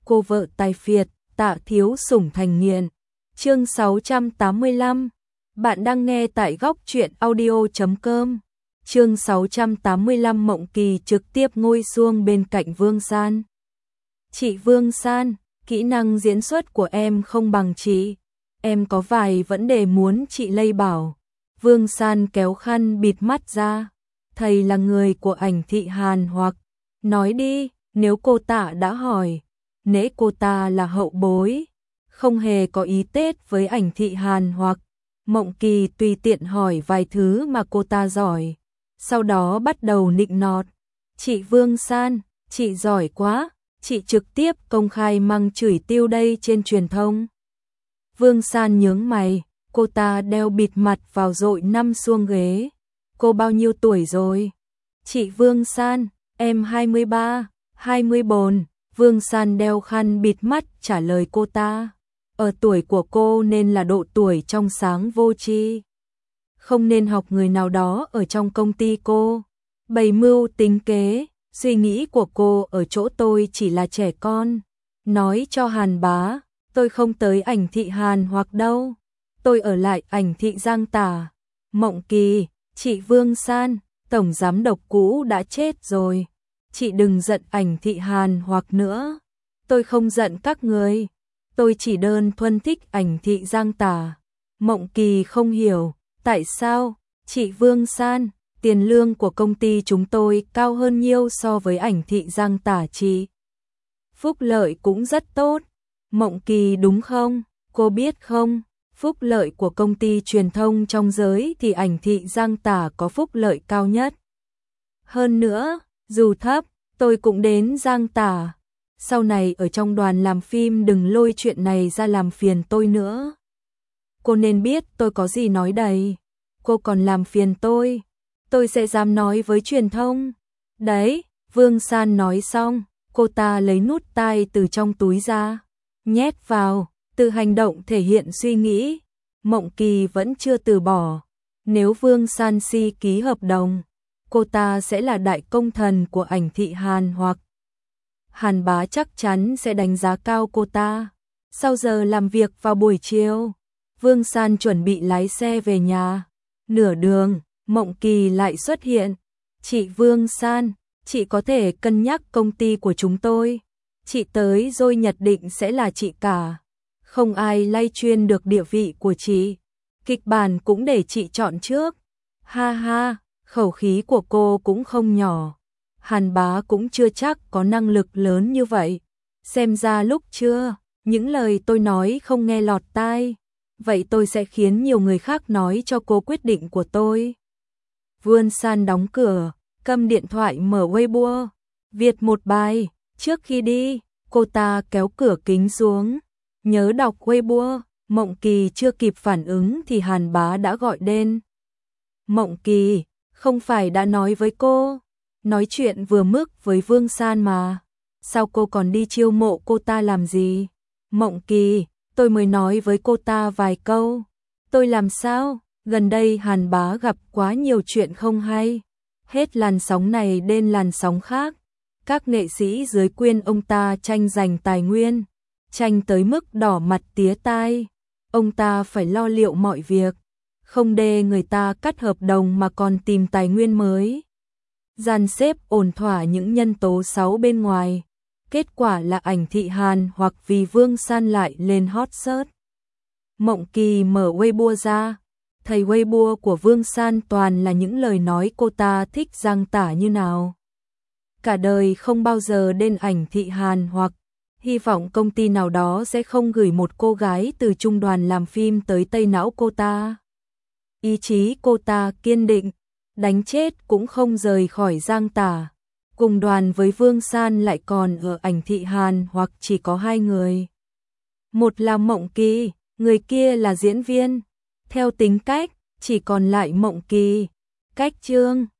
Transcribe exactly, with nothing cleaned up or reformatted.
cô vợ tài phiệt, Tạ Thiếu Sủng thành nghiện. Chương sáu trăm tám mươi lăm. Bạn đang nghe tại góc truyện audio chấm com. Chương sáu trăm tám mươi lăm. Mộng Kỳ trực tiếp ngồi xuống bên cạnh Vương San. Chị Vương San, kỹ năng diễn xuất của em không bằng chị. Em có vài vấn đề muốn chị lay bảo. Vương San kéo khăn bịt mắt ra. Thầy là người của Ảnh Thị Hàn hoặc. Nói đi, nếu cô Tạ đã hỏi. Nể cô ta là hậu bối. Không hề có ý tết với Ảnh Thị Hàn hoặc. Mộng Kỳ tùy tiện hỏi vài thứ mà cô ta giỏi. Sau đó bắt đầu nịnh nọt. Chị Vương San, chị giỏi quá. Chị trực tiếp công khai mắng chửi tiêu đây trên truyền thông. Vương San nhướng mày, cô ta đeo bịt mặt vào dội năm xuông ghế. Cô bao nhiêu tuổi rồi? Chị Vương San, em hai mươi ba, hai mươi bốn. Vương San đeo khăn bịt mắt trả lời cô ta. Ở tuổi của cô nên là độ tuổi trong sáng vô tri. Không nên học người nào đó ở trong công ty cô. Bày mưu tính kế, suy nghĩ của cô ở chỗ tôi chỉ là trẻ con. Nói cho Hàn Bá, tôi không tới Ảnh Thị Hàn hoặc đâu. Tôi ở lại Ảnh Thị Giang Tả. Mộng Kỳ, chị Vương San, tổng giám đốc cũ đã chết rồi. Chị đừng giận Ảnh Thị Hàn hoặc nữa. Tôi không giận các người. Tôi chỉ đơn thuần thích Ảnh Thị Giang Tả. Mộng Kỳ không hiểu, tại sao, chị Vương San, tiền lương của công ty chúng tôi cao hơn nhiều so với Ảnh Thị Giang Tả chị. Phúc lợi cũng rất tốt. Mộng Kỳ đúng không? Cô biết không? Phúc lợi của công ty truyền thông trong giới thì Ảnh Thị Giang Tả có phúc lợi cao nhất. Hơn nữa, dù thấp, tôi cũng đến Giang Tả. Sau này ở trong đoàn làm phim đừng lôi chuyện này ra làm phiền tôi nữa. Cô nên biết tôi có gì nói đây. Cô còn làm phiền tôi. Tôi sẽ dám nói với truyền thông. Đấy, Vương San nói xong, cô ta lấy nút tai từ trong túi ra. Nhét vào, từ hành động thể hiện suy nghĩ. Mộng Kỳ vẫn chưa từ bỏ. Nếu Vương San si ký hợp đồng, cô ta sẽ là đại công thần của Ảnh Thị Hàn hoặc. Hàn Bá chắc chắn sẽ đánh giá cao cô ta. Sau giờ làm việc vào buổi chiều, Vương San chuẩn bị lái xe về nhà. Nửa đường, Mộng Kỳ lại xuất hiện. Chị Vương San, chị có thể cân nhắc công ty của chúng tôi. Chị tới rồi nhất định sẽ là chị cả. Không ai lay chuyên được địa vị của chị. Kịch bản cũng để chị chọn trước. Ha ha, khẩu khí của cô cũng không nhỏ. Hàn Bá cũng chưa chắc có năng lực lớn như vậy. Xem ra lúc chưa, những lời tôi nói không nghe lọt tai. Vậy tôi sẽ khiến nhiều người khác nói cho cô quyết định của tôi. Vương San đóng cửa, cầm điện thoại mở Weibo, viết một bài. Trước khi đi, cô ta kéo cửa kính xuống. Nhớ đọc Weibo. Mộng Kỳ chưa kịp phản ứng thì Hàn Bá đã gọi đến. Mộng Kỳ, không phải đã nói với cô. Nói chuyện vừa mức với Vương San mà. Sao cô còn đi chiêu mộ cô ta làm gì? Mộng Kỳ, tôi mới nói với cô ta vài câu. Tôi làm sao? Gần đây Hàn Bá gặp quá nhiều chuyện không hay. Hết làn sóng này đến làn sóng khác. Các nghệ sĩ dưới quyền ông ta tranh giành tài nguyên. Tranh tới mức đỏ mặt tía tai. Ông ta phải lo liệu mọi việc. Không để người ta cắt hợp đồng mà còn tìm tài nguyên mới. Dàn xếp ổn thỏa những nhân tố xấu bên ngoài. Kết quả là Ảnh Thị Hàn hoặc vì Vương San lại lên hot search. Mộng Kỳ mở Weibo ra. Thấy Weibo của Vương San toàn là những lời nói cô ta thích Giang Tả như nào. Cả đời không bao giờ đến Ảnh Thị Hàn hoặc. Hy vọng công ty nào đó sẽ không gửi một cô gái từ trung đoàn làm phim tới tây não cô ta. Ý chí cô ta kiên định. Đánh chết cũng không rời khỏi Giang Tả. Cùng đoàn với Vương San lại còn ở Ảnh Thị Hàn hoặc chỉ có hai người. Một là Mộng Kỳ, người kia là diễn viên. Theo tính cách, chỉ còn lại Mộng Kỳ. Cách chương